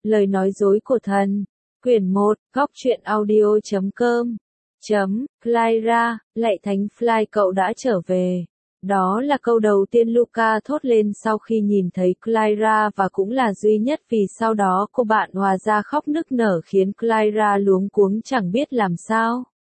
Lời nói dối của thần. Quyển 1, góc truyện audio.com. Clyra, lạy thánh Fly, cậu đã trở về. Đó là câu đầu tiên Luca thốt lên sau khi nhìn thấy Clyra, và cũng là duy nhất vì sau đó cô bạn hòa ra khóc nức nở khiến Clyra luống cuống chẳng biết làm sao.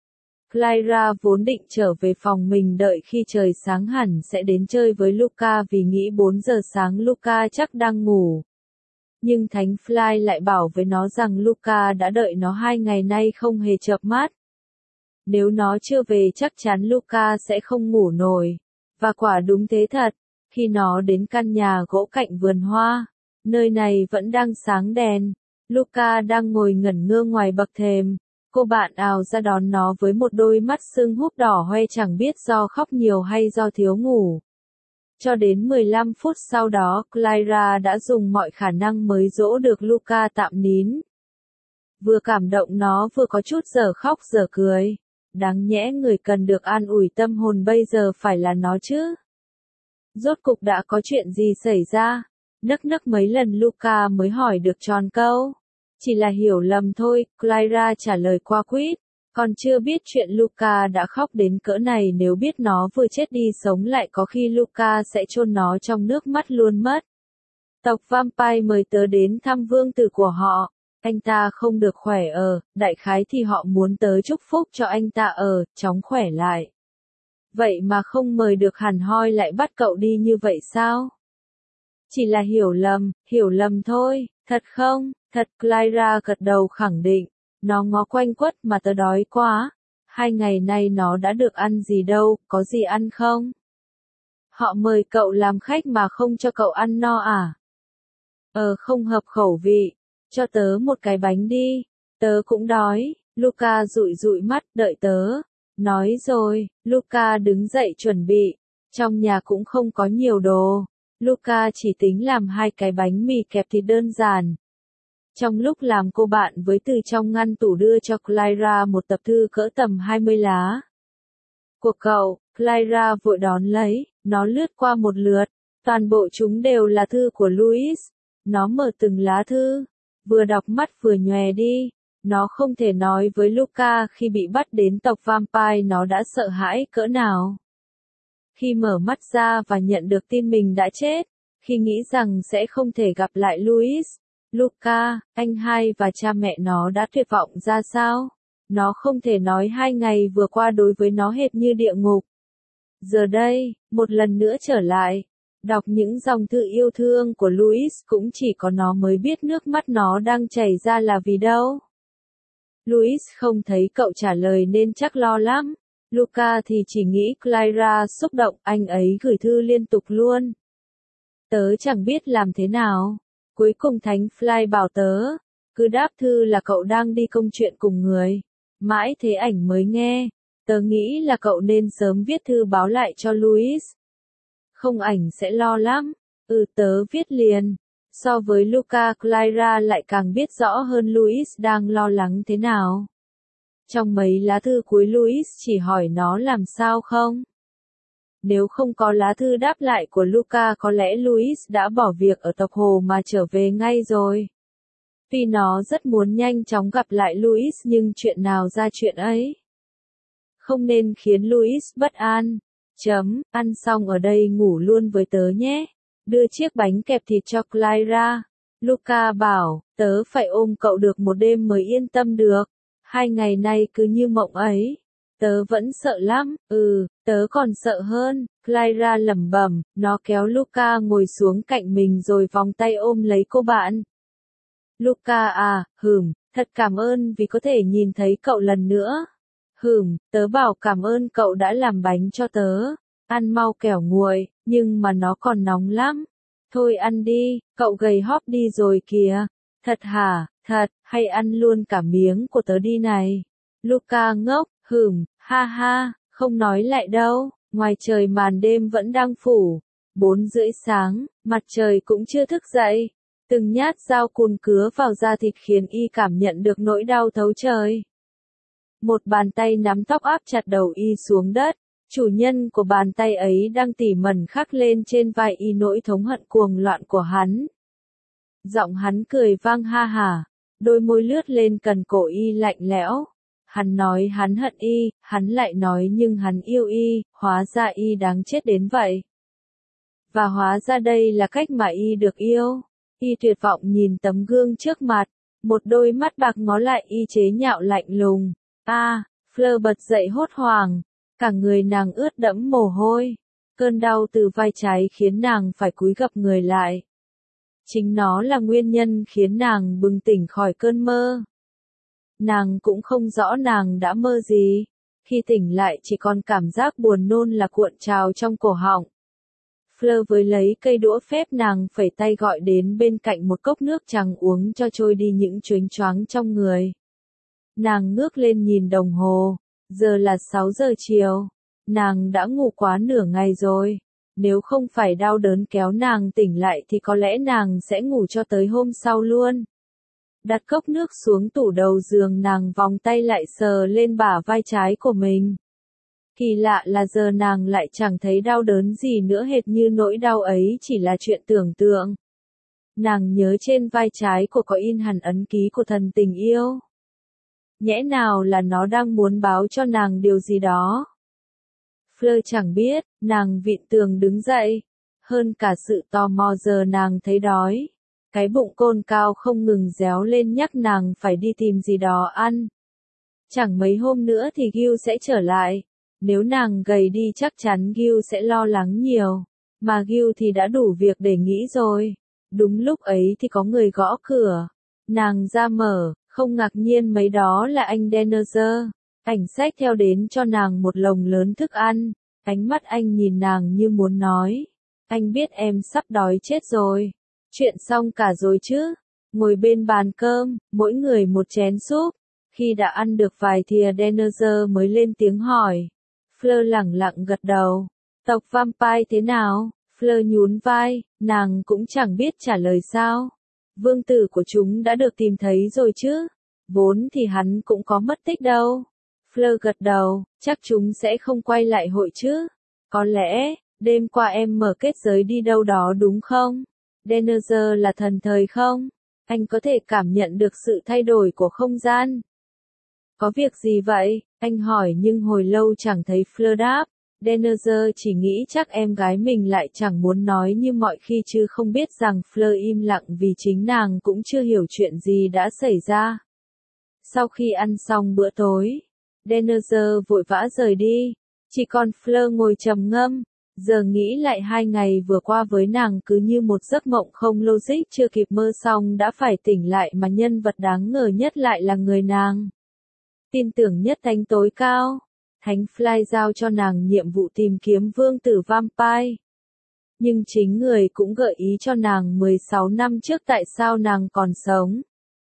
Clyra vốn định trở về phòng mình đợi khi trời sáng hẳn sẽ đến chơi với Luca vì nghĩ 4 giờ sáng Luca chắc đang ngủ. Nhưng thánh Fly lại bảo với nó rằng Luca đã đợi nó 2 ngày nay không hề chợp mắt. Nếu nó chưa về chắc chắn Luca sẽ không ngủ nổi. Và quả đúng thế thật, khi nó đến căn nhà gỗ cạnh vườn hoa, nơi này vẫn đang sáng đèn. Luca đang ngồi ngẩn ngơ ngoài bậc thềm. Cô bạn ào ra đón nó với một đôi mắt sưng húp đỏ hoe, chẳng biết do khóc nhiều hay do thiếu ngủ. Cho đến 15 phút sau đó, Clyra đã dùng mọi khả năng mới dỗ được Luca tạm nín. Vừa cảm động nó vừa có chút giờ khóc giờ cười. Đáng nhẽ người cần được an ủi tâm hồn bây giờ phải là nó chứ. Rốt cục đã có chuyện gì xảy ra? Nấc nấc mấy lần Luca mới hỏi được tròn câu. Chỉ là hiểu lầm thôi, Clyra trả lời qua quýt. Còn chưa biết chuyện Luca đã khóc đến cỡ này, nếu biết nó vừa chết đi sống lại có khi Luca sẽ chôn nó trong nước mắt luôn mất. Tộc Vampire mời tớ đến thăm vương tử của họ. Anh ta không được khỏe đại khái thì họ muốn tớ chúc phúc cho anh ta chóng khỏe lại. Vậy mà không mời được hẳn hoi lại bắt cậu đi như vậy sao? Chỉ là hiểu lầm thôi, thật không? Thật, Clyra gật đầu khẳng định. Nó ngó quanh quất, mà tớ đói quá. 2 ngày nay nó đã được ăn gì đâu, có gì ăn không? Họ mời cậu làm khách mà không cho cậu ăn no à? Không hợp khẩu vị. Cho tớ một cái bánh đi. Tớ cũng đói. Luca dụi dụi mắt, đợi tớ. Nói rồi, Luca đứng dậy chuẩn bị. Trong nhà cũng không có nhiều đồ. Luca chỉ tính làm 2 cái bánh mì kẹp thịt đơn giản. Trong lúc làm, cô bạn với từ trong ngăn tủ đưa cho Clyra một tập thư cỡ tầm 20 lá. Của cậu, Clyra vội đón lấy, nó lướt qua một lượt. Toàn bộ chúng đều là thư của Louis. Nó mở từng lá thư, vừa đọc mắt vừa nhòe đi. Nó không thể nói với Luca khi bị bắt đến tộc Vampire nó đã sợ hãi cỡ nào. Khi mở mắt ra và nhận được tin mình đã chết, khi nghĩ rằng sẽ không thể gặp lại Louis, Luca, anh hai và cha mẹ nó đã tuyệt vọng ra sao. Nó không thể nói 2 ngày vừa qua đối với nó hệt như địa ngục. Giờ đây, một lần nữa trở lại, đọc những dòng thư yêu thương của Louis, cũng chỉ có nó mới biết nước mắt nó đang chảy ra là vì đâu. Louis không thấy cậu trả lời nên chắc lo lắm. Luca thì chỉ nghĩ Clyra xúc động, anh ấy gửi thư liên tục luôn. Tớ chẳng biết làm thế nào. Cuối cùng thánh Fly bảo tớ, cứ đáp thư là cậu đang đi công chuyện cùng người. Mãi thế ảnh mới nghe. Tớ nghĩ là cậu nên sớm viết thư báo lại cho Louis. Không ảnh sẽ lo lắm. Tớ viết liền. So với Luca, Clyra lại càng biết rõ hơn Louis đang lo lắng thế nào. Trong mấy lá thư cuối Louis chỉ hỏi nó làm sao không. Nếu không có lá thư đáp lại của Luca có lẽ Louis đã bỏ việc ở tộc hồ mà trở về ngay rồi. Vì nó rất muốn nhanh chóng gặp lại Louis nhưng chuyện nào ra chuyện ấy. Không nên khiến Louis bất an. Ăn xong ở đây ngủ luôn với tớ nhé. Đưa chiếc bánh kẹp thịt cho Clyra. Luca bảo, tớ phải ôm cậu được một đêm mới yên tâm được. 2 ngày nay cứ như mộng ấy. Tớ vẫn sợ lắm, tớ còn sợ hơn. Clyra lẩm bẩm, nó kéo Luca ngồi xuống cạnh mình rồi vòng tay ôm lấy cô bạn. Luca thật cảm ơn vì có thể nhìn thấy cậu lần nữa. Tớ bảo cảm ơn cậu đã làm bánh cho tớ. Ăn mau kẻo nguội, nhưng mà nó còn nóng lắm. Thôi ăn đi, cậu gầy hóp đi rồi kìa. Thật hả, thật, hay ăn luôn cả miếng của tớ đi này. Luca ngốc, ha ha, không nói lại đâu. Ngoài trời màn đêm vẫn đang phủ. 4 rưỡi sáng, mặt trời cũng chưa thức dậy. Từng nhát dao cùn cứa vào da thịt khiến y cảm nhận được nỗi đau thấu trời. Một bàn tay nắm tóc áp chặt đầu y xuống đất. Chủ nhân của bàn tay ấy đang tỉ mẩn khắc lên trên vai y nỗi thống hận cuồng loạn của hắn. Giọng hắn cười vang ha hả, đôi môi lướt lên cần cổ y lạnh lẽo. Hắn nói hắn hận y, hắn lại nói nhưng hắn yêu y, hóa ra y đáng chết đến vậy. Và hóa ra đây là cách mà y được yêu. Y tuyệt vọng nhìn tấm gương trước mặt, một đôi mắt bạc ngó lại y chế nhạo lạnh lùng. Fleur bật dậy hốt hoảng, cả người nàng ướt đẫm mồ hôi. Cơn đau từ vai trái khiến nàng phải cúi gập người lại. Chính nó là nguyên nhân khiến nàng bừng tỉnh khỏi cơn mơ. Nàng cũng không rõ nàng đã mơ gì. Khi tỉnh lại chỉ còn cảm giác buồn nôn là cuộn trào trong cổ họng. Fleur với lấy cây đũa phép nàng phẩy tay gọi đến bên cạnh một cốc nước trắng uống cho trôi đi những chớnh choáng trong người. Nàng ngước lên nhìn đồng hồ, giờ là 6 giờ chiều. Nàng đã ngủ quá nửa ngày rồi. Nếu không phải đau đớn kéo nàng tỉnh lại thì có lẽ nàng sẽ ngủ cho tới hôm sau luôn. Đặt cốc nước xuống tủ đầu giường, nàng vòng tay lại sờ lên bả vai trái của mình. Kỳ lạ là giờ nàng lại chẳng thấy đau đớn gì nữa, hệt như nỗi đau ấy chỉ là chuyện tưởng tượng. Nàng nhớ trên vai trái của có in hẳn ấn ký của thần tình yêu. Nhẽ nào là nó đang muốn báo cho nàng điều gì đó? Fleur chẳng biết, nàng vịn tường đứng dậy. Hơn cả sự tò mò giờ nàng thấy đói. Cái bụng cồn cao không ngừng réo lên nhắc nàng phải đi tìm gì đó ăn. Chẳng mấy hôm nữa thì Gil sẽ trở lại. Nếu nàng gầy đi chắc chắn Gil sẽ lo lắng nhiều. Mà Gil thì đã đủ việc để nghĩ rồi. Đúng lúc ấy thì có người gõ cửa. Nàng ra mở, không ngạc nhiên mấy đó là anh Denner. Ảnh xách theo đến cho nàng một lồng lớn thức ăn. Ánh mắt anh nhìn nàng như muốn nói. Anh biết em sắp đói chết rồi. Chuyện xong cả rồi chứ. Ngồi bên bàn cơm, mỗi người một chén súp. Khi đã ăn được vài thìa Denner mới lên tiếng hỏi. Fleur lẳng lặng gật đầu. Tộc vampire thế nào? Fleur nhún vai, nàng cũng chẳng biết trả lời sao. Vương tử của chúng đã được tìm thấy rồi chứ. Vốn thì hắn cũng có mất tích đâu. Fleur gật đầu, chắc chúng sẽ không quay lại hội chứ. Có lẽ, đêm qua em mở kết giới đi đâu đó đúng không? Denner là thần thời không? Anh có thể cảm nhận được sự thay đổi của không gian. Có việc gì vậy? Anh hỏi nhưng hồi lâu chẳng thấy Fleur đáp. Denner chỉ nghĩ chắc em gái mình lại chẳng muốn nói như mọi khi chứ không biết rằng Fleur im lặng vì chính nàng cũng chưa hiểu chuyện gì đã xảy ra. Sau khi ăn xong bữa tối, Denner vội vã rời đi. Chỉ còn Fleur ngồi trầm ngâm. Giờ nghĩ lại 2 ngày vừa qua với nàng cứ như một giấc mộng không logic, chưa kịp mơ xong đã phải tỉnh lại mà nhân vật đáng ngờ nhất lại là người nàng tin tưởng nhất, Thánh tối cao. Thánh Fly giao cho nàng nhiệm vụ tìm kiếm vương tử vampire. Nhưng chính người cũng gợi ý cho nàng 16 năm trước tại sao nàng còn sống.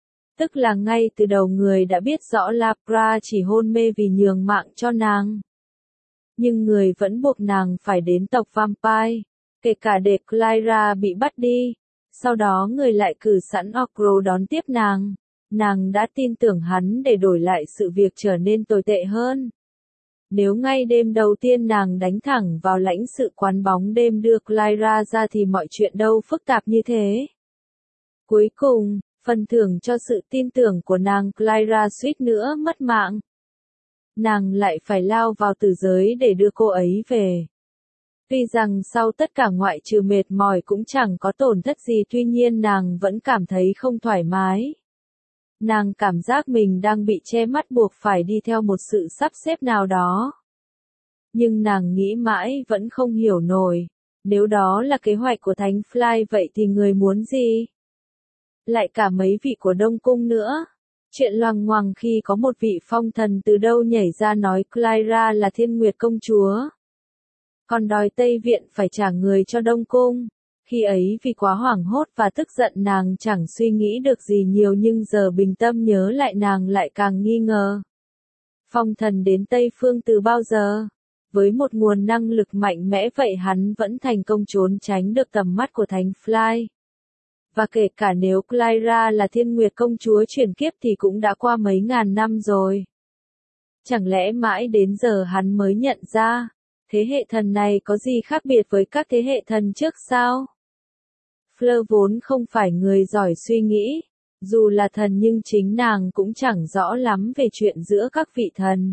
Tức là ngay từ đầu người đã biết rõ Lavra chỉ hôn mê vì nhường mạng cho nàng. Nhưng người vẫn buộc nàng phải đến tộc vampire, kể cả để Clyra bị bắt đi. Sau đó người lại cử sẵn Ogro đón tiếp nàng. Nàng đã tin tưởng hắn để đổi lại sự việc trở nên tồi tệ hơn. Nếu ngay đêm đầu tiên nàng đánh thẳng vào lãnh sự quán bóng đêm đưa Clyra ra thì mọi chuyện đâu phức tạp như thế. Cuối cùng, phần thưởng cho sự tin tưởng của nàng, Clyra suýt nữa mất mạng. Nàng lại phải lao vào tử giới để đưa cô ấy về. Tuy rằng sau tất cả ngoại trừ mệt mỏi cũng chẳng có tổn thất gì, tuy nhiên nàng vẫn cảm thấy không thoải mái. Nàng cảm giác mình đang bị che mắt buộc phải đi theo một sự sắp xếp nào đó. Nhưng nàng nghĩ mãi vẫn không hiểu nổi. Nếu đó là kế hoạch của Thánh Fly vậy thì người muốn gì? Lại cả mấy vị của Đông Cung nữa. Chuyện loằng ngoằng khi có một vị phong thần từ đâu nhảy ra nói Clyra là Thiên Nguyệt công chúa. Còn đòi Tây Viện phải trả người cho Đông Cung. Khi ấy vì quá hoảng hốt và tức giận nàng chẳng suy nghĩ được gì nhiều, nhưng giờ bình tâm nhớ lại nàng lại càng nghi ngờ. Phong thần đến Tây Phương từ bao giờ? Với một nguồn năng lực mạnh mẽ vậy hắn vẫn thành công trốn tránh được tầm mắt của Thánh Fly. Và kể cả nếu Clyra là Thiên Nguyệt công chúa chuyển kiếp thì cũng đã qua mấy ngàn năm rồi. Chẳng lẽ mãi đến giờ hắn mới nhận ra, thế hệ thần này có gì khác biệt với các thế hệ thần trước sao? Fleur vốn không phải người giỏi suy nghĩ, dù là thần nhưng chính nàng cũng chẳng rõ lắm về chuyện giữa các vị thần.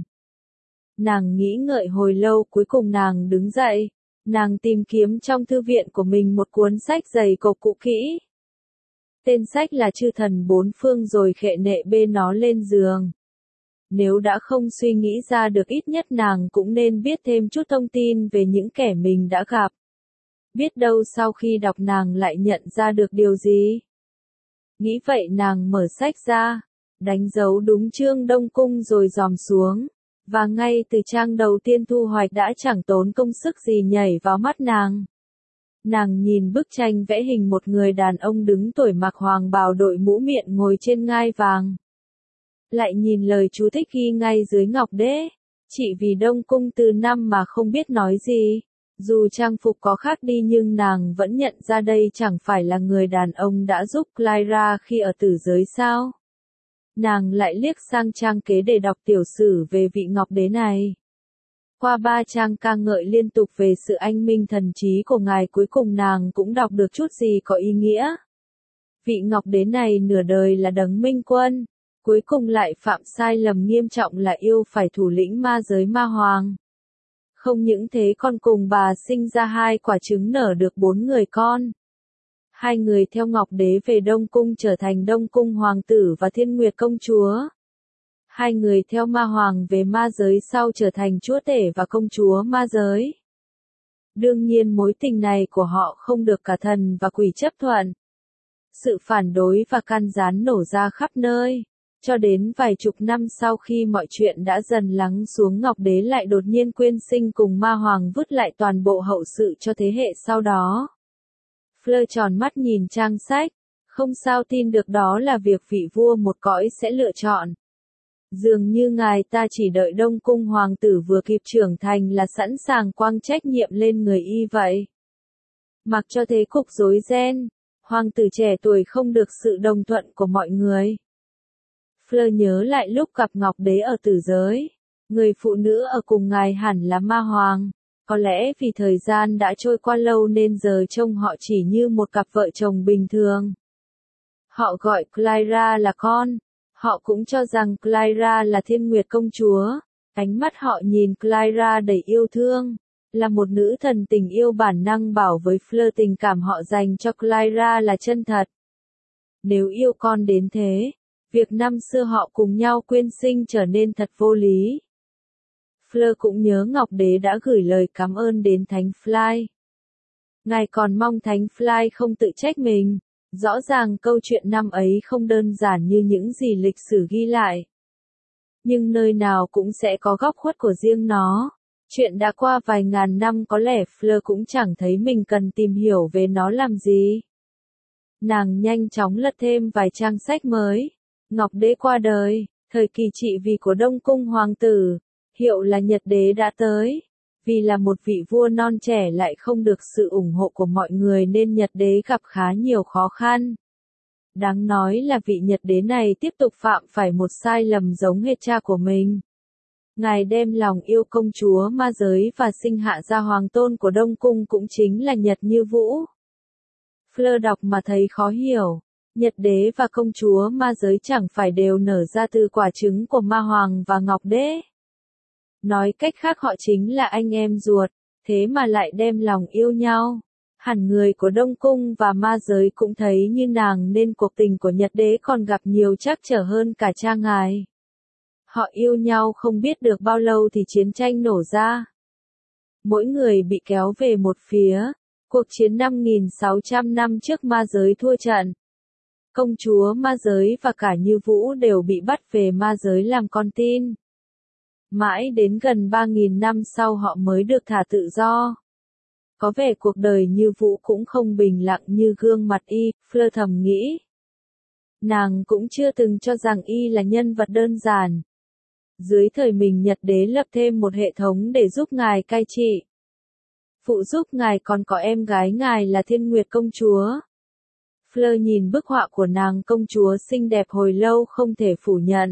Nàng nghĩ ngợi hồi lâu, cuối cùng nàng đứng dậy. Nàng tìm kiếm trong thư viện của mình một cuốn sách dày cộp cũ kỹ. Tên sách là Chư thần bốn phương, rồi khệ nệ bê nó lên giường. Nếu đã không suy nghĩ ra được, ít nhất nàng cũng nên biết thêm chút thông tin về những kẻ mình đã gặp. Biết đâu sau khi đọc nàng lại nhận ra được điều gì. Nghĩ vậy nàng mở sách ra, đánh dấu đúng chương Đông Cung rồi dòm xuống. Và ngay từ trang đầu tiên thu hoạch đã chẳng tốn công sức gì nhảy vào mắt nàng. Nàng nhìn bức tranh vẽ hình một người đàn ông đứng tuổi mặc hoàng bào đội mũ miệng ngồi trên ngai vàng. Lại nhìn lời chú thích ghi ngay dưới ngọc đế. Chỉ vì Đông Cung từ năm mà không biết nói gì. Dù trang phục có khác đi nhưng nàng vẫn nhận ra đây chẳng phải là người đàn ông đã giúp Clara khi ở tử giới sao. Nàng lại liếc sang trang kế để đọc tiểu sử về vị ngọc đế này. Qua 3 trang ca ngợi liên tục về sự anh minh thần trí của ngài, cuối cùng nàng cũng đọc được chút gì có ý nghĩa. Vị ngọc đế này nửa đời là đấng minh quân, cuối cùng lại phạm sai lầm nghiêm trọng là yêu phải thủ lĩnh ma giới ma hoàng. Không những thế còn cùng bà sinh ra 2 quả trứng nở được 4 người con. 2 người theo Ngọc Đế về Đông Cung trở thành Đông Cung Hoàng tử và Thiên Nguyệt Công Chúa. 2 người theo Ma Hoàng về ma giới sau trở thành Chúa Tể và Công Chúa ma giới. Đương nhiên mối tình này của họ không được cả thần và quỷ chấp thuận. Sự phản đối và can gián nổ ra khắp nơi. Cho đến vài chục năm sau khi mọi chuyện đã dần lắng xuống, Ngọc Đế lại đột nhiên quyên sinh cùng Ma Hoàng, vứt lại toàn bộ hậu sự cho thế hệ sau đó. Fleur tròn mắt nhìn trang sách, không sao tin được đó là việc vị vua một cõi sẽ lựa chọn. Dường như ngài ta chỉ đợi Đông Cung hoàng tử vừa kịp trưởng thành là sẵn sàng quăng trách nhiệm lên người y vậy. Mặc cho thế cục rối ren, hoàng tử trẻ tuổi không được sự đồng thuận của mọi người. Fleur nhớ lại lúc gặp Ngọc Đế ở tử giới, người phụ nữ ở cùng ngài hẳn là Ma Hoàng. Có lẽ vì thời gian đã trôi qua lâu nên giờ trông họ chỉ như một cặp vợ chồng bình thường. Họ gọi Clara là con. Họ cũng cho rằng Clara là Thiên Nguyệt Công Chúa. Ánh mắt họ nhìn Clara đầy yêu thương. Là một nữ thần tình yêu bản năng bảo với Fleur tình cảm họ dành cho Clara là chân thật. Nếu yêu con đến thế, việc năm xưa họ cùng nhau quyên sinh trở nên thật vô lý. Fleur cũng nhớ Ngọc Đế đã gửi lời cảm ơn đến Thánh Fly. Ngài còn mong Thánh Fly không tự trách mình. Rõ ràng câu chuyện năm ấy không đơn giản như những gì lịch sử ghi lại. Nhưng nơi nào cũng sẽ có góc khuất của riêng nó. Chuyện đã qua vài ngàn năm, có lẽ Fleur cũng chẳng thấy mình cần tìm hiểu về nó làm gì. Nàng nhanh chóng lật thêm vài trang sách mới. Ngọc Đế qua đời, thời kỳ trị vì của Đông Cung hoàng tử. Hiệu là Nhật Đế đã tới. Vì là một vị vua non trẻ lại không được sự ủng hộ của mọi người nên Nhật Đế gặp khá nhiều khó khăn. Đáng nói là vị Nhật Đế này tiếp tục phạm phải một sai lầm giống hệt cha của mình. Ngài đem lòng yêu công chúa ma giới và sinh hạ ra hoàng tôn của Đông Cung, cũng chính là Nhật Như Vũ. Fleur đọc mà thấy khó hiểu. Nhật Đế và công chúa ma giới chẳng phải đều nở ra từ quả trứng của Ma Hoàng và Ngọc Đế. Nói cách khác họ chính là anh em ruột, thế mà lại đem lòng yêu nhau. Hẳn người của Đông Cung và ma giới cũng thấy như nàng nên cuộc tình của Nhật Đế còn gặp nhiều trắc trở hơn cả cha ngài. Họ yêu nhau không biết được bao lâu thì chiến tranh nổ ra. Mỗi người bị kéo về một phía. Cuộc chiến 5.600 năm trước ma giới thua trận. Công chúa ma giới và cả Như Vũ đều bị bắt về ma giới làm con tin. Mãi đến gần 3.000 năm sau họ mới được thả tự do. Có vẻ cuộc đời Như Vũ cũng không bình lặng như gương mặt y, Fleur thầm nghĩ. Nàng cũng chưa từng cho rằng y là nhân vật đơn giản. Dưới thời mình Nhật Đế lập thêm một hệ thống để giúp ngài cai trị. Phụ giúp ngài còn có em gái ngài là Thiên Nguyệt Công Chúa. Fleur nhìn bức họa của nàng công chúa xinh đẹp hồi lâu không thể phủ nhận.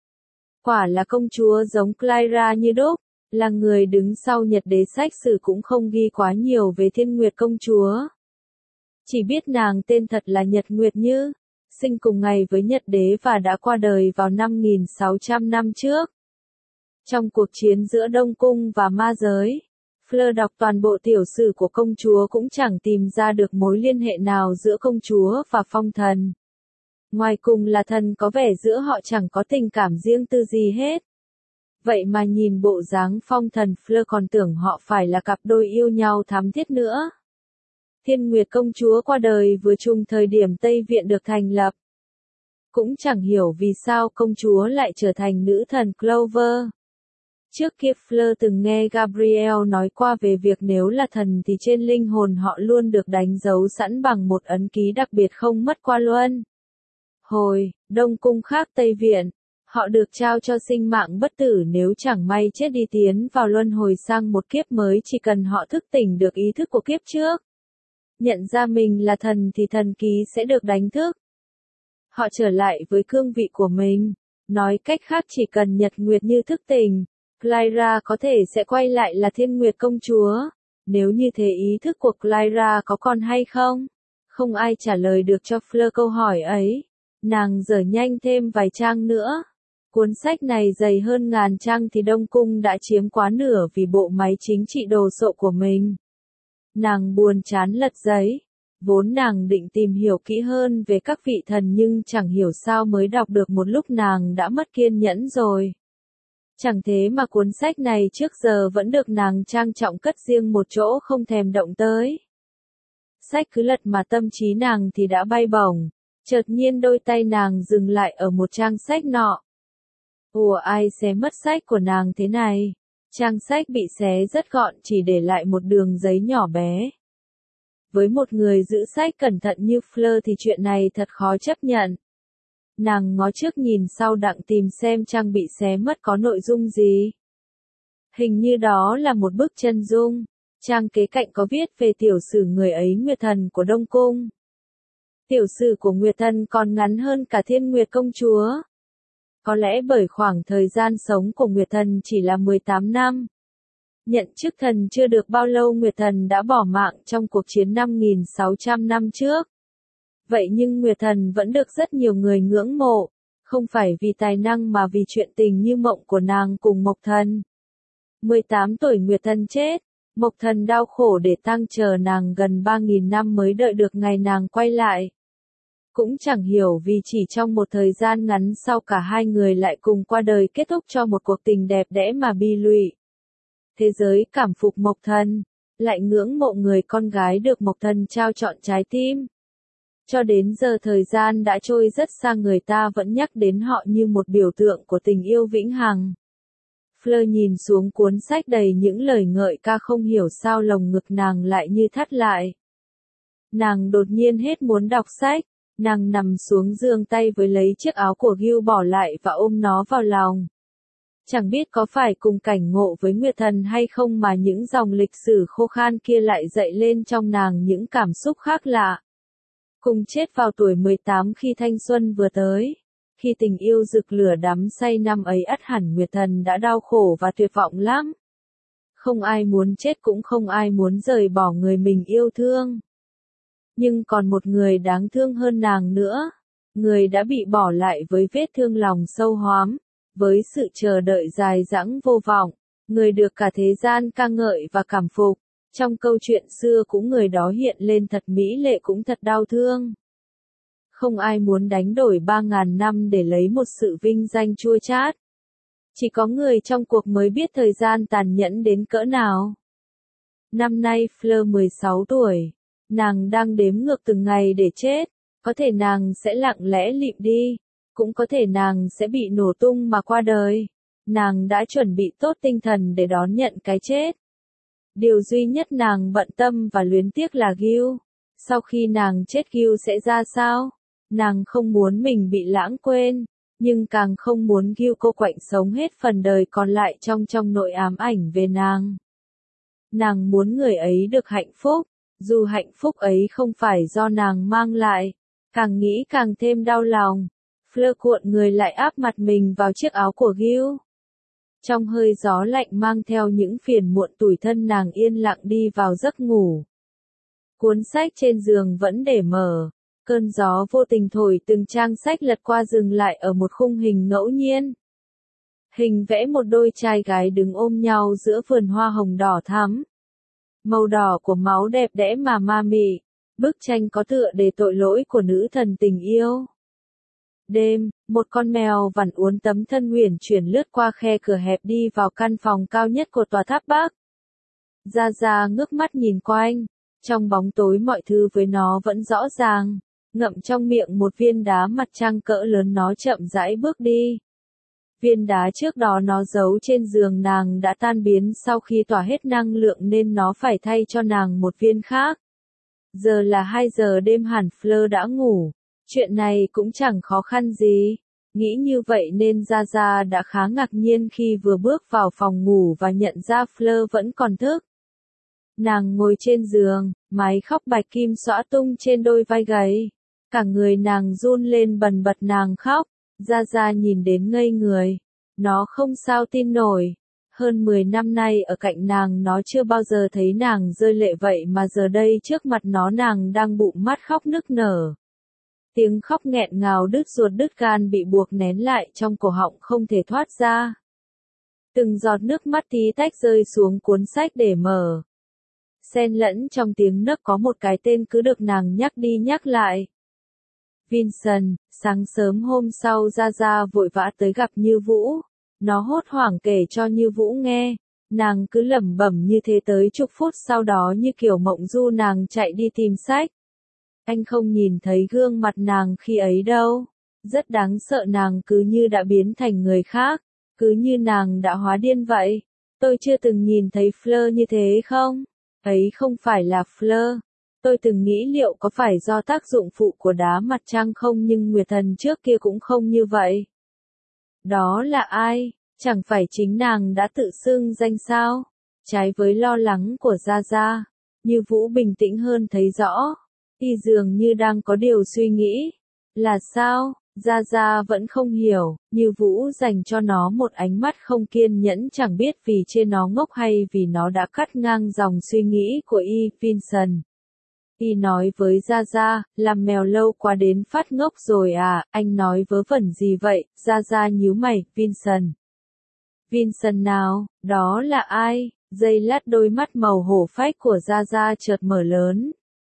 Quả là công chúa giống Clara như đúc, là người đứng sau Nhật Đế, sách sử cũng không ghi quá nhiều về Thiên Nguyệt Công Chúa. Chỉ biết nàng tên thật là Nhật Nguyệt Như, sinh cùng ngày với Nhật Đế và đã qua đời vào năm 1600 năm trước. Trong cuộc chiến giữa Đông Cung và ma giới, Fleur đọc toàn bộ tiểu sử của công chúa cũng chẳng tìm ra được mối liên hệ nào giữa công chúa và phong thần. Ngoài cùng là thần có vẻ giữa họ chẳng có tình cảm riêng tư gì hết. Vậy mà nhìn bộ dáng phong thần Fleur còn tưởng họ phải là cặp đôi yêu nhau thắm thiết nữa. Thiên Nguyệt công chúa qua đời vừa trùng thời điểm Tây Viện được thành lập. Cũng chẳng hiểu vì sao công chúa lại trở thành nữ thần Clover. Trước kia Fleur từng nghe Gabriel nói qua về việc nếu là thần thì trên linh hồn họ luôn được đánh dấu sẵn bằng một ấn ký đặc biệt không mất qua luân hồi. Đông Cung khác Tây Viện, họ được trao cho sinh mạng bất tử nếu chẳng may chết đi tiến vào luân hồi sang một kiếp mới, chỉ cần họ thức tỉnh được ý thức của kiếp trước. Nhận ra mình là thần thì thần ký sẽ được đánh thức. Họ trở lại với cương vị của mình. Nói cách khác chỉ cần Nhật Nguyệt Như thức tỉnh, Clara có thể sẽ quay lại là Thiên Nguyệt công chúa. Nếu như thế ý thức của Clara có còn hay không? Không ai trả lời được cho Fleur câu hỏi ấy. Nàng dở nhanh thêm vài trang nữa. Cuốn sách này dày hơn 1000 trang thì Đông Cung đã chiếm quá nửa vì bộ máy chính trị đồ sộ của mình. Nàng buồn chán lật giấy. Vốn nàng định tìm hiểu kỹ hơn về các vị thần nhưng chẳng hiểu sao mới đọc được một lúc nàng đã mất kiên nhẫn rồi. Chẳng thế mà cuốn sách này trước giờ vẫn được nàng trang trọng cất riêng một chỗ không thèm động tới. Sách cứ lật mà tâm trí nàng thì đã bay bổng, chợt nhiên đôi tay nàng dừng lại ở một trang sách nọ. Ủa ai xé mất sách của nàng thế này? Trang sách bị xé rất gọn chỉ để lại một đường giấy nhỏ bé. Với một người giữ sách cẩn thận như Fleur thì chuyện này thật khó chấp nhận. Nàng ngó trước nhìn sau đặng tìm xem trang bị xé mất có nội dung gì. Hình như đó là một bức chân dung. Trang kế cạnh có viết về tiểu sử người ấy Nguyệt thần của Đông Cung. Tiểu sử của Nguyệt thần còn ngắn hơn cả Thiên Nguyệt công chúa. Có lẽ bởi khoảng thời gian sống của Nguyệt thần chỉ là 18 năm. Nhận chức thần chưa được bao lâu Nguyệt thần đã bỏ mạng trong cuộc chiến 5.600 năm trước. Vậy nhưng Nguyệt thần vẫn được rất nhiều người ngưỡng mộ, không phải vì tài năng mà vì chuyện tình như mộng của nàng cùng Mộc thần. 18 tuổi Nguyệt thần chết, Mộc thần đau khổ để tang chờ nàng gần 3.000 năm mới đợi được ngày nàng quay lại. Cũng chẳng hiểu vì chỉ trong một thời gian ngắn sau cả hai người lại cùng qua đời kết thúc cho một cuộc tình đẹp đẽ mà bi lụy. Thế giới cảm phục Mộc thần, lại ngưỡng mộ người con gái được Mộc thần trao trọn trái tim. Cho đến giờ thời gian đã trôi rất xa người ta vẫn nhắc đến họ như một biểu tượng của tình yêu vĩnh hằng. Fleur nhìn xuống cuốn sách đầy những lời ngợi ca không hiểu sao lồng ngực nàng lại như thắt lại. Nàng đột nhiên hết muốn đọc sách, nàng nằm xuống giương tay với lấy chiếc áo của Gil bỏ lại và ôm nó vào lòng. Chẳng biết có phải cùng cảnh ngộ với Nguyệt thần hay không mà những dòng lịch sử khô khan kia lại dậy lên trong nàng những cảm xúc khác lạ. Cùng chết vào tuổi 18 khi thanh xuân vừa tới. Khi tình yêu rực lửa đắm say năm ấy ắt hẳn Nguyệt thần đã đau khổ và tuyệt vọng lắm. Không ai muốn chết cũng không ai muốn rời bỏ người mình yêu thương. Nhưng còn một người đáng thương hơn nàng nữa. Người đã bị bỏ lại với vết thương lòng sâu hoắm. Với sự chờ đợi dài dẳng vô vọng. Người được cả thế gian ca ngợi và cảm phục. Trong câu chuyện xưa cũng người đó hiện lên thật mỹ lệ cũng thật đau thương. Không ai muốn đánh đổi 3.000 năm để lấy một sự vinh danh chua chát. Chỉ có người trong cuộc mới biết thời gian tàn nhẫn đến cỡ nào. Năm nay Fleur 16 tuổi. Nàng đang đếm ngược từng ngày để chết. Có thể nàng sẽ lặng lẽ lịm đi. Cũng có thể nàng sẽ bị nổ tung mà qua đời. Nàng đã chuẩn bị tốt tinh thần để đón nhận cái chết. Điều duy nhất nàng bận tâm và luyến tiếc là Gil. Sau khi nàng chết Gil sẽ ra sao? Nàng không muốn mình bị lãng quên, nhưng càng không muốn Gil cô quạnh sống hết phần đời còn lại trong nỗi ám ảnh về nàng. Nàng muốn người ấy được hạnh phúc, dù hạnh phúc ấy không phải do nàng mang lại. Càng nghĩ càng thêm đau lòng. Fleur cuộn người lại áp mặt mình vào chiếc áo của Gil. Trong hơi gió lạnh mang theo những phiền muộn tủi thân nàng yên lặng đi vào giấc ngủ. Cuốn sách trên giường vẫn để mở. Cơn gió vô tình thổi từng trang sách lật qua dừng lại ở một khung hình ngẫu nhiên. Hình vẽ một đôi trai gái đứng ôm nhau giữa vườn hoa hồng đỏ thắm. Màu đỏ của máu đẹp đẽ mà ma mị. Bức tranh có tựa đề tội lỗi của nữ thần tình yêu. Đêm, một con mèo vằn uốn tấm thân uyển chuyển lướt qua khe cửa hẹp đi vào căn phòng cao nhất của tòa tháp Bắc. Gia Gia ngước mắt nhìn quanh. Trong bóng tối mọi thứ với nó vẫn rõ ràng. Ngậm trong miệng một viên đá mặt trăng cỡ lớn, nó chậm rãi bước đi. Viên đá trước đó nó giấu trên giường nàng đã tan biến sau khi tỏa hết năng lượng nên nó phải thay cho nàng một viên khác. Giờ là 2 giờ đêm, hẳn Fleur đã ngủ. Chuyện này cũng chẳng khó khăn gì. Nghĩ như vậy nên Gia Gia đã khá ngạc nhiên khi vừa bước vào phòng ngủ và nhận ra Fleur vẫn còn thức. Nàng ngồi trên giường, mái khóc bạch kim xõa tung trên đôi vai gầy. Cả người nàng run lên bần bật, nàng khóc. Gia Gia nhìn đến ngây người. Nó không sao tin nổi. Hơn 10 năm nay ở cạnh nàng nó chưa bao giờ thấy nàng rơi lệ vậy mà giờ đây trước mặt nó nàng đang bụng mắt khóc nức nở. Tiếng khóc nghẹn ngào đứt ruột đứt gan bị buộc nén lại trong cổ họng không thể thoát ra. Từng giọt nước mắt tí tách rơi xuống cuốn sách để mở. Xen lẫn trong tiếng nấc có một cái tên cứ được nàng nhắc đi nhắc lại. Vincent. Sáng sớm hôm sau Gia Gia vội vã tới gặp Như Vũ. Nó hốt hoảng kể cho Như Vũ nghe. Nàng cứ lẩm bẩm như thế tới chục phút sau đó như kiểu mộng du nàng chạy đi tìm sách. Anh không nhìn thấy gương mặt nàng khi ấy đâu. Rất đáng sợ, nàng cứ như đã biến thành người khác. Cứ như nàng đã hóa điên vậy. Tôi chưa từng nhìn thấy Fleur như thế không? Ấy không phải là Fleur. Tôi từng nghĩ liệu có phải do tác dụng phụ của đá mặt trăng không, nhưng Nguyệt Thần trước kia cũng không như vậy. Đó là ai? Chẳng phải chính nàng đã tự xưng danh sao? Trái với lo lắng của Gia Gia, Như Vũ bình tĩnh hơn thấy rõ. Y dường như đang có điều suy nghĩ. Là sao? Gia Gia vẫn không hiểu. Như Vũ dành cho nó một ánh mắt không kiên nhẫn, chẳng biết vì chê nó ngốc hay vì nó đã cắt ngang dòng suy nghĩ của Y. Vincent. Y nói với Gia Gia, làm mèo lâu quá đến phát ngốc rồi à, anh nói vớ vẩn gì vậy? Gia Gia nhíu mày. Vincent. Vincent nào, đó là ai? Giây lát đôi mắt màu hổ phách của Gia Gia chợt mở lớn.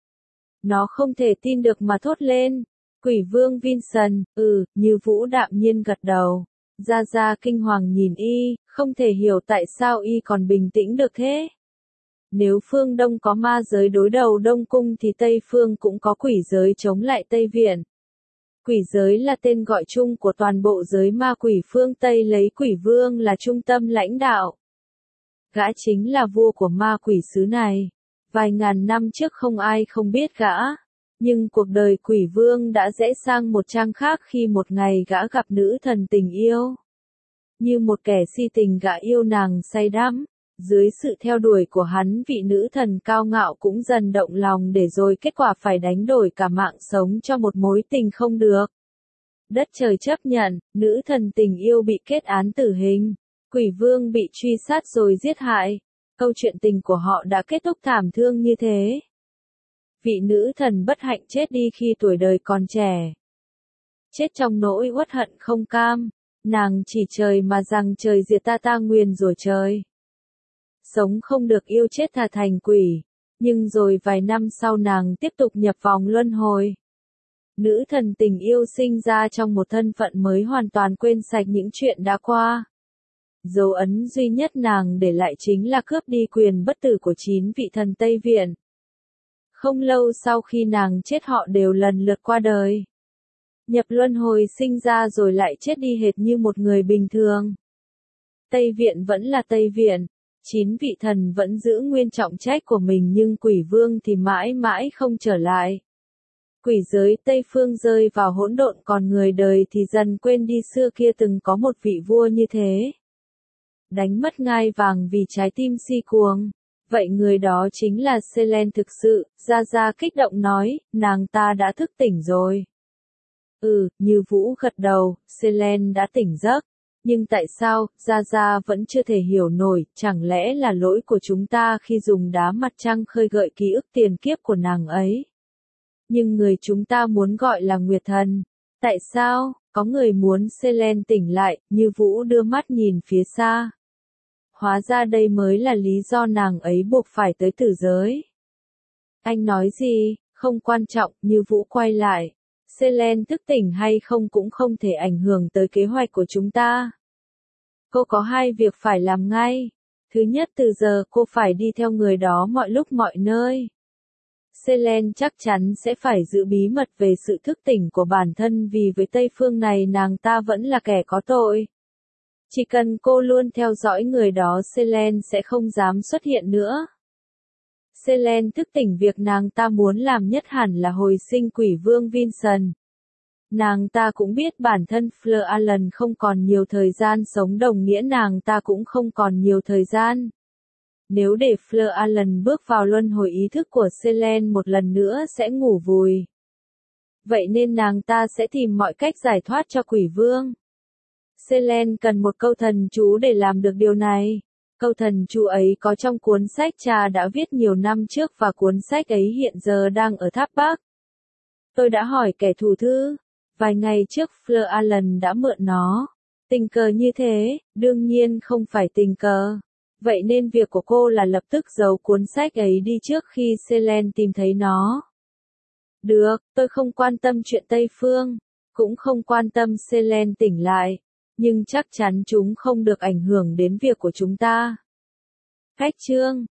Nó không thể tin được mà thốt lên. Quỷ vương Vincent. Như Vũ đạm nhiên gật đầu. Gia Gia kinh hoàng nhìn Y, không thể hiểu tại sao Y còn bình tĩnh được thế. Nếu phương Đông có ma giới đối đầu Đông Cung thì Tây Phương cũng có quỷ giới chống lại Tây Viện. Quỷ giới là tên gọi chung của toàn bộ giới ma quỷ phương Tây, lấy quỷ vương là trung tâm lãnh đạo. Gã chính là vua của ma quỷ xứ này. Vài ngàn năm trước không ai không biết gã. Nhưng cuộc đời quỷ vương đã rẽ sang một trang khác khi một ngày gã gặp nữ thần tình yêu. Như một kẻ si tình gã yêu nàng say đắm. Dưới sự theo đuổi của hắn, vị nữ thần cao ngạo cũng dần động lòng, để rồi kết quả phải đánh đổi cả mạng sống cho một mối tình không được. Đất trời chấp nhận, nữ thần tình yêu bị kết án tử hình. Quỷ vương bị truy sát rồi giết hại. Câu chuyện tình của họ đã kết thúc thảm thương như thế. Vị nữ thần bất hạnh chết đi khi tuổi đời còn trẻ. Chết trong nỗi uất hận không cam. Nàng chỉ trời mà rằng trời diệt ta nguyền rủa trời. Sống không được yêu chết thà thành quỷ. Nhưng rồi vài năm sau nàng tiếp tục nhập vòng luân hồi. Nữ thần tình yêu sinh ra trong một thân phận mới, hoàn toàn quên sạch những chuyện đã qua. Dấu ấn duy nhất nàng để lại chính là cướp đi quyền bất tử của 9 vị thần Tây Viện. Không lâu sau khi nàng chết họ đều lần lượt qua đời. Nhập luân hồi sinh ra rồi lại chết đi hệt như một người bình thường. Tây Viện vẫn là Tây Viện. 9 vị thần vẫn giữ nguyên trọng trách của mình, nhưng quỷ vương thì mãi mãi không trở lại. Quỷ giới Tây Phương rơi vào hỗn độn, còn người đời thì dần quên đi xưa kia từng có một vị vua như thế. Đánh mất ngai vàng vì trái tim si cuồng. Vậy người đó chính là Selene thực sự. Gia Gia kích động nói, nàng ta đã thức tỉnh rồi. Như Vũ gật đầu, Selene đã tỉnh giấc. Nhưng tại sao, Gia Gia vẫn chưa thể hiểu nổi, chẳng lẽ là lỗi của chúng ta khi dùng đá mặt trăng khơi gợi ký ức tiền kiếp của nàng ấy? Nhưng người chúng ta muốn gọi là Nguyệt Thần. Tại sao? Có người muốn Selene tỉnh lại, Như Vũ đưa mắt nhìn phía xa. Hóa ra đây mới là lý do nàng ấy buộc phải tới tử giới. Anh nói gì? Không quan trọng, Như Vũ quay lại. Selene thức tỉnh hay không cũng không thể ảnh hưởng tới kế hoạch của chúng ta. Cô có hai việc phải làm ngay. Thứ nhất, từ giờ cô phải đi theo người đó mọi lúc mọi nơi. Selene chắc chắn sẽ phải giữ bí mật về sự thức tỉnh của bản thân vì với Tây Phương này nàng ta vẫn là kẻ có tội. Chỉ cần cô luôn theo dõi người đó, Selene sẽ không dám xuất hiện nữa. Selene thức tỉnh, việc nàng ta muốn làm nhất hẳn là hồi sinh quỷ vương Vincent. Nàng ta cũng biết bản thân Fleur Allen không còn nhiều thời gian sống, đồng nghĩa nàng ta cũng không còn nhiều thời gian. Nếu để Fleur Allen bước vào luân hồi ý thức của Selene một lần nữa sẽ ngủ vùi. Vậy nên nàng ta sẽ tìm mọi cách giải thoát cho quỷ vương. Selene cần một câu thần chú để làm được điều này. Câu thần chú ấy có trong cuốn sách cha đã viết nhiều năm trước và cuốn sách ấy hiện giờ đang ở Tháp Bắc. Tôi đã hỏi kẻ thủ thư. Vài ngày trước Fleur Allen đã mượn nó. Tình cờ như thế, đương nhiên không phải tình cờ. Vậy nên việc của cô là lập tức giấu cuốn sách ấy đi trước khi Selene tìm thấy nó. Được, tôi không quan tâm chuyện Tây Phương, cũng không quan tâm Selene tỉnh lại, nhưng chắc chắn chúng không được ảnh hưởng đến việc của chúng ta. Khách chương